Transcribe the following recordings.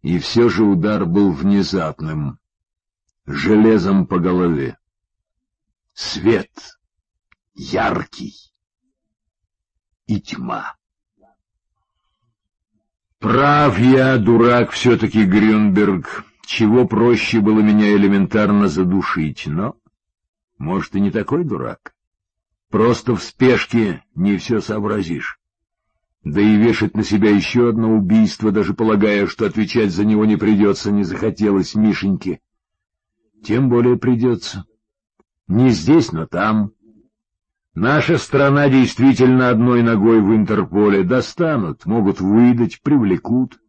И все же удар был внезапным, железом по голове. Свет яркий и тьма. Прав я, дурак, все-таки, Грюнберг. Чего проще было меня элементарно задушить, но, может, и не такой дурак. Просто в спешке не все сообразишь. Да и вешать на себя еще одно убийство, даже полагая, что отвечать за него не придется, не захотелось Мишеньке. Тем более придется. Не здесь, но там. Наша страна действительно одной ногой в Интерполе. Достанут, могут выдать, привлекут.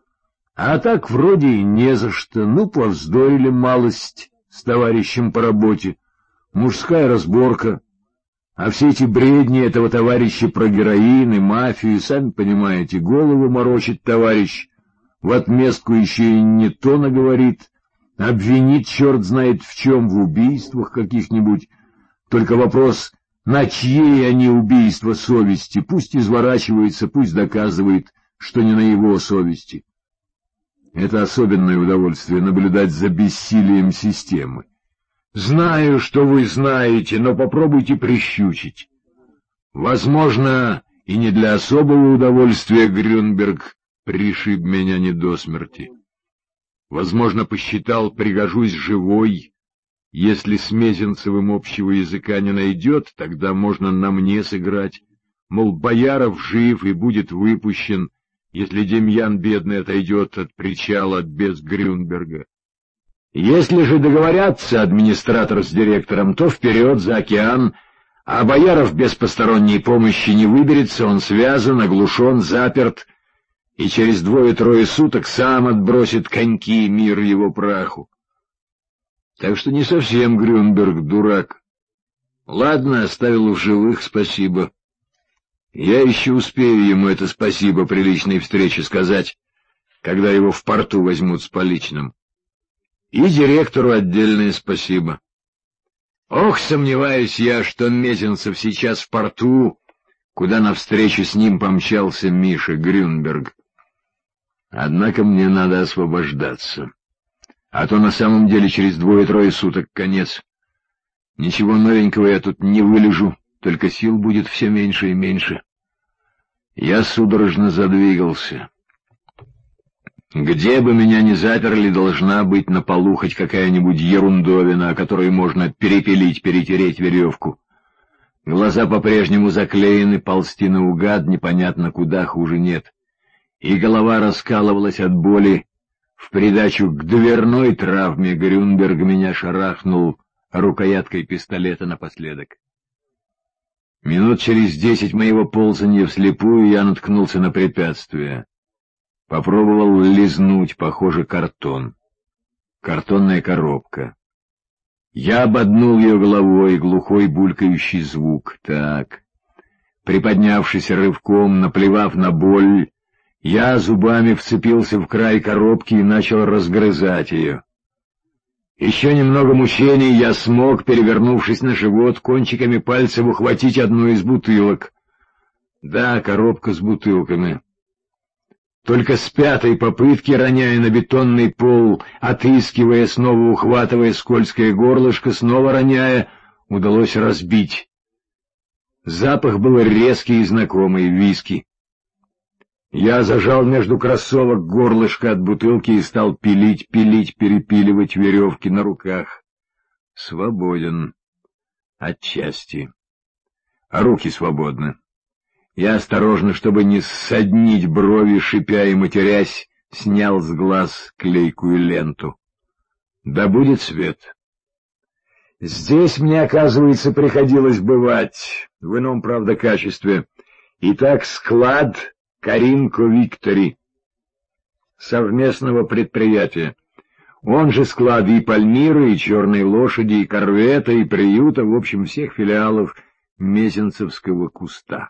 А так вроде и не за что. Ну, повздорили малость с товарищем по работе. Мужская разборка. А все эти бредни этого товарища про героин и мафию, сами понимаете, голову морочит товарищ. В отместку еще и не то наговорит. Обвинит черт знает в чем, в убийствах каких-нибудь. Только вопрос, на чьей они убийства совести. Пусть изворачивается, пусть доказывает, что не на его совести. Это особенное удовольствие — наблюдать за бессилием системы. Знаю, что вы знаете, но попробуйте прищучить. Возможно, и не для особого удовольствия Грюнберг пришиб меня не до смерти. Возможно, посчитал, пригожусь живой. Если с Мезенцевым общего языка не найдет, тогда можно на мне сыграть. Мол, Бояров жив и будет выпущен, если Демьян бедный отойдет от причала без Грюнберга. Если же договорятся администратор с директором, то вперед за океан, а Бояров без посторонней помощи не выберется, он связан, оглушен, заперт, и через 2-3 суток сам отбросит коньки, мир его праху. Так что не совсем Грюнберг дурак. Ладно, оставил в живых, спасибо. Я еще успею ему это спасибо при личной встрече сказать, когда его в порту возьмут с поличным. И директору отдельное спасибо. Ох, сомневаюсь я, что Мезенцев сейчас в порту, куда навстречу с ним помчался Миша Грюнберг. Однако мне надо освобождаться. А то на самом деле через 2-3 суток конец. Ничего новенького я тут не вылежу, только сил будет все меньше и меньше. Я судорожно задвигался. Где бы меня ни заперли, должна быть на полу хоть какая-нибудь ерундовина, о которой можно перепилить, перетереть веревку. Глаза по-прежнему заклеены, ползти наугад непонятно куда, хуже нет. И голова раскалывалась от боли. В придачу к дверной травме Грюнберг меня шарахнул рукояткой пистолета напоследок. Минут через 10 моего ползания вслепую я наткнулся на препятствие. Попробовал лизнуть, похоже, картон. Картонная коробка. Я ободнул ее головой, глухой булькающий звук. Так. Приподнявшись рывком, наплевав на боль, я зубами вцепился в край коробки и начал разгрызать ее. Еще немного мучений я смог, перевернувшись на живот, кончиками пальцев ухватить одну из бутылок. Да, коробка с бутылками. Только с 5-й попытки, роняя на бетонный пол, отыскивая, снова ухватывая скользкое горлышко, снова роняя, удалось разбить. Запах был резкий и знакомый — виски. Я зажал между кроссовок горлышко от бутылки и стал пилить, перепиливать веревки на руках. Свободен. Отчасти. А руки свободны. Я осторожно, чтобы не ссаднить брови, шипя и матерясь, снял с глаз клейкую ленту. Да будет свет. Здесь мне, оказывается, приходилось бывать, в ином, правда, качестве. Итак, склад Каринко Виктори, совместного предприятия. Он же склад и Пальмиры, и Черной Лошади, и Корвета, и Приюта, в общем, всех филиалов Мезенцевского куста.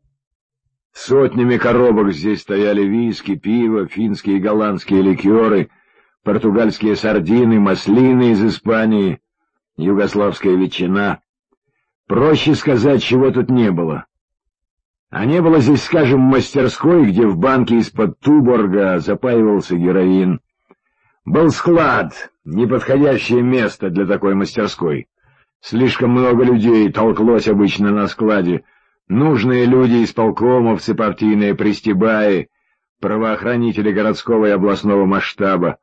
Сотнями коробок здесь стояли виски, пиво, финские и голландские ликеры, португальские сардины, маслины из Испании, югославская ветчина. Проще сказать, чего тут не было. А не было здесь, скажем, мастерской, где в банке из-под Туборга запаивался героин. Был склад, неподходящее место для такой мастерской. Слишком много людей толклось обычно на складе. Нужные люди, исполкомовцы, партийные пристебаи, правоохранители городского и областного масштаба.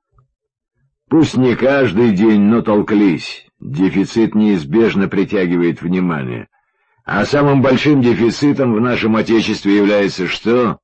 Пусть не каждый день, но толклись. Дефицит неизбежно притягивает внимание. А самым большим дефицитом в нашем Отечестве является что?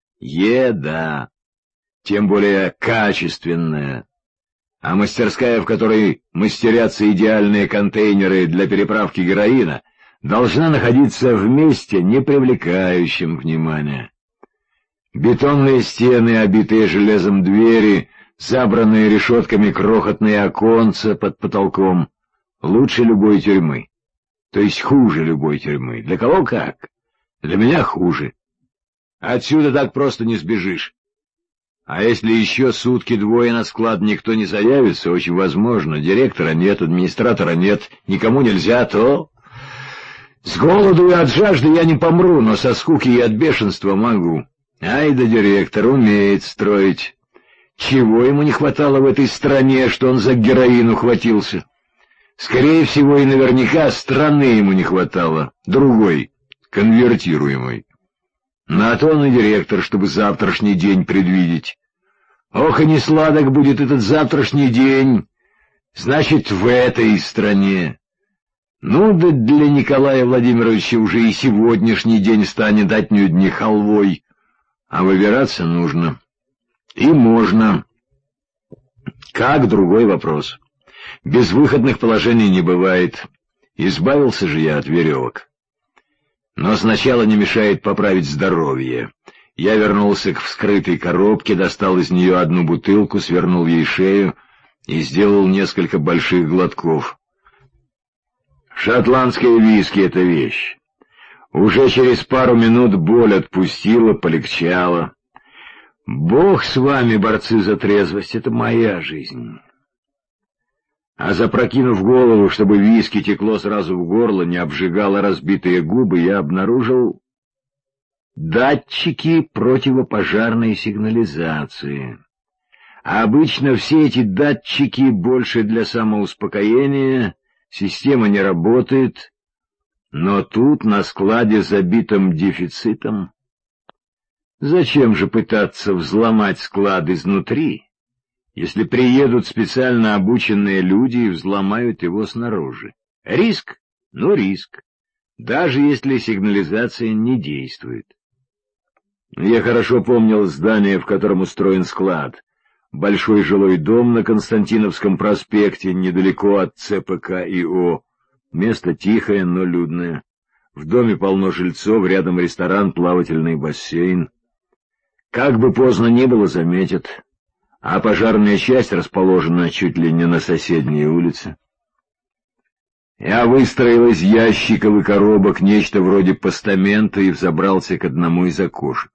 Еда. Тем более качественная. А мастерская, в которой мастерятся идеальные контейнеры для переправки героина, должна находиться в месте, не привлекающем внимания. Бетонные стены, обитые железом двери, забранные решетками крохотные оконца под потолком, лучше любой тюрьмы. То есть хуже любой тюрьмы. Для кого как? Для меня хуже. Отсюда так просто не сбежишь. А если еще сутки-двое на склад никто не заявится, очень возможно, директора нет, администратора нет, никому нельзя, то... С голоду и от жажды я не помру, но со скуки и от бешенства могу. Ай да директор умеет строить. Чего ему не хватало в этой стране, что он за героин ухватился? Скорее всего и наверняка страны ему не хватало, другой, конвертируемой. На то он и директор, чтобы завтрашний день предвидеть. Ох, и не сладок будет этот завтрашний день, значит, в этой стране. Ну, да для Николая Владимировича уже и сегодняшний день станет отнюдь не халвой, а выбираться нужно. И можно. Как — другой вопрос. Безвыходных положений не бывает. Избавился же я от веревок. Но сначала не мешает поправить здоровье. Я вернулся к вскрытой коробке, достал из нее одну бутылку, свернул ей шею и сделал несколько больших глотков. Шотландское виски — это вещь. Уже через пару минут боль отпустила, полегчало. Бог с вами, борцы за трезвость, это моя жизнь. А запрокинув голову, чтобы виски текло сразу в горло, не обжигало разбитые губы, я обнаружил датчики противопожарной сигнализации. А обычно все эти датчики больше для самоуспокоения, система не работает, но тут на складе, забитом дефицитом. Зачем же пытаться взломать склад изнутри, если приедут специально обученные люди и взломают его снаружи? Риск? Ну, риск. Даже если сигнализация не действует. Я хорошо помнил здание, в котором устроен склад. Большой жилой дом на Константиновском проспекте, недалеко от ЦПК ИО. Место тихое, но людное. В доме полно жильцов, рядом ресторан, плавательный бассейн. Как бы поздно ни было, заметят. А пожарная часть расположена чуть ли не на соседней улице. Я выстроил из ящиков и коробок нечто вроде постамента и взобрался к одному из окошек.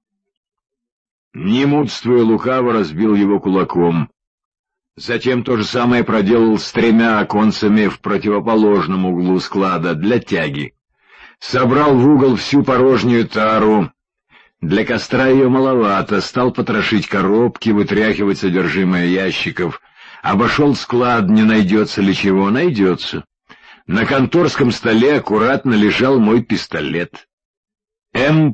Не мудствуя лукаво, разбил его кулаком. Затем то же самое проделал с 3 оконцами в противоположном углу склада для тяги. Собрал в угол всю порожнюю тару. Для костра ее маловато, стал потрошить коробки, вытряхивать содержимое ящиков. Обошел склад, не найдется ли чего, найдется. На конторском столе аккуратно лежал мой пистолет. МПМ.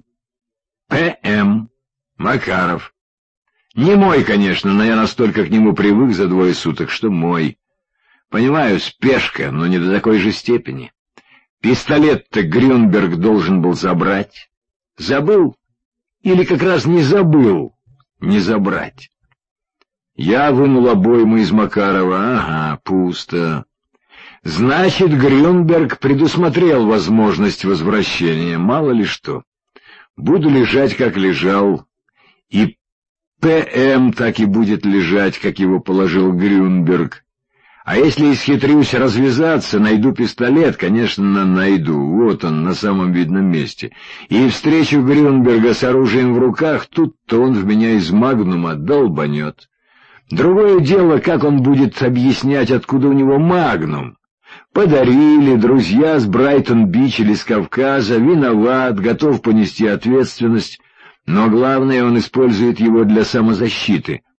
Макаров. Не мой, конечно, но я настолько к нему привык за 2 суток, что мой. Понимаю, спешка, но не до такой же степени. Пистолет-то Грюнберг должен был забрать. Забыл? Или как раз не забыл не забрать? Я вынул обойму из Макарова. Ага, пусто. Значит, Грюнберг предусмотрел возможность возвращения. Мало ли что. Буду лежать, как лежал. И ПМ так и будет лежать, как его положил Грюнберг. А если исхитрюсь развязаться, найду пистолет, конечно, найду, вот он, на самом видном месте, и встречу Грюнберга с оружием в руках, тут-то он в меня из магнума долбанет. Другое дело, как он будет объяснять, откуда у него магнум. Подарили, друзья с Брайтон-Бич или с Кавказа, виноват, готов понести ответственность, но главное, он использует его для самозащиты.